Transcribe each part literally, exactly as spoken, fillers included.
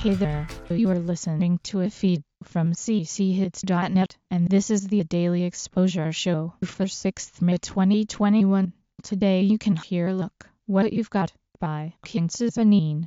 Hey there, you are listening to a feed from c c hits dot net, and this is the Daily Exposure Show for sixth of May twenty twenty-one. Today you can hear Look What You've Got by Kinsusanine.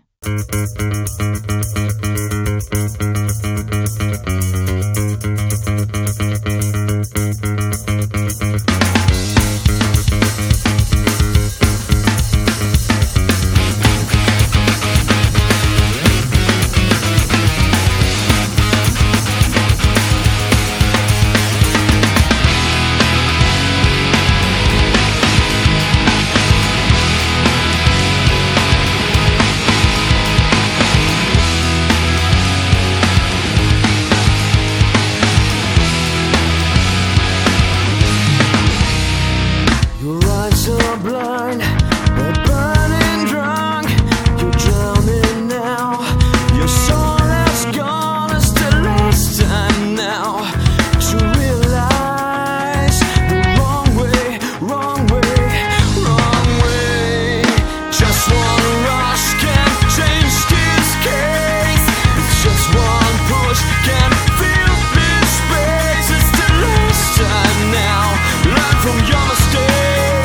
Blind, or burning drunk, you're drowning now. Your soul has gone, it's the last time now to realize the wrong way, wrong way, wrong way. Just one rush can change this case. It's just one push can fill this space. It's the last time now. Learn from your mistakes.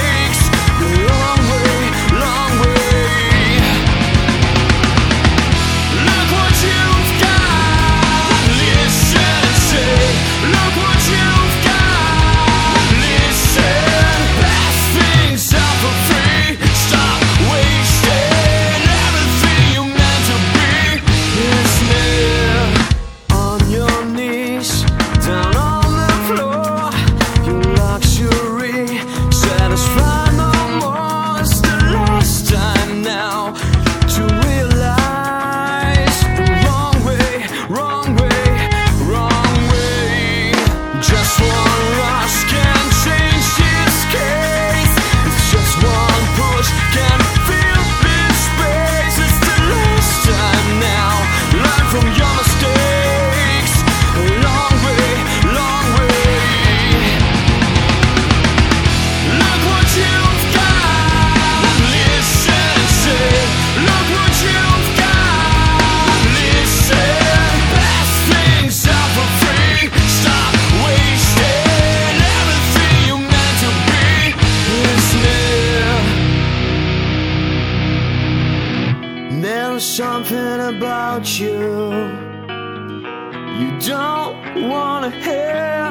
There's something about you you don't wanna hear.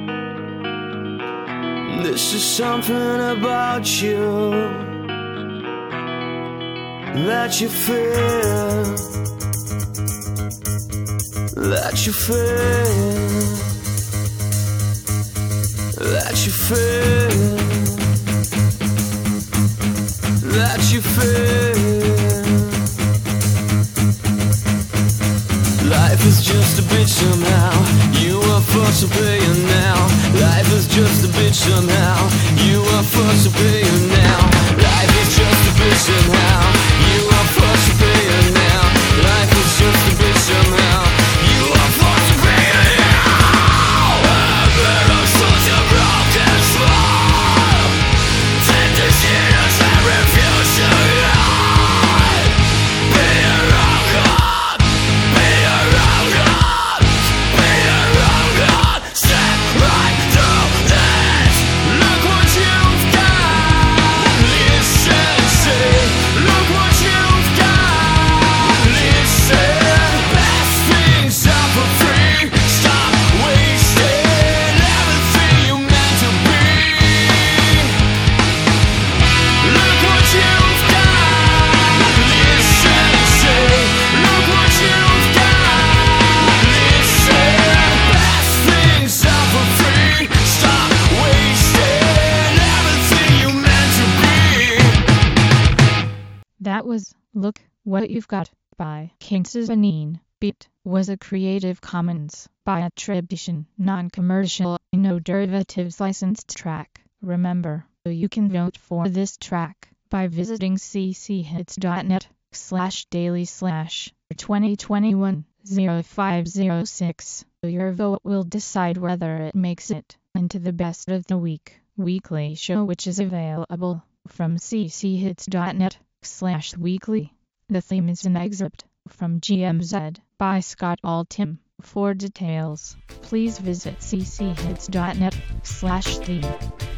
This is something about you that you feel, that you feel, that you feel, that you feel. Life is just a bitch somehow. You are forced to pay it now. Life is just a bitch somehow. You are forced to pay it now. Life is just a bitch somehow. You are forced to pay it now. Life is just a bitch somehow. You are forced to pay it now. A bit of such a broken soul. Take the shit I refuse to lie. Be a wrong God. Be a wrong God. Be a wrong God. Step right through this. Look what you've got. Listen, see. Look what you've got. Listen. Best things are for free. Stop wasting everything you meant to be. Look what you've got. Listen, see. Look what you've got. Listen. Best things are for free. Stop wasting everything you meant to be. That was Look What You've Got by Kinsusanine. Beat was a Creative Commons by attribution, non-commercial, no derivatives licensed track. Remember, you can vote for this track by visiting c c hits dot net slash daily slash twenty twenty-one oh five oh six. Your vote will decide whether it makes it into the best of the week weekly show, which is available from c c hits dot net slash weekly. The theme is an excerpt from G M Z by Scott Altham. For details, please visit c c hits dot net slash theme.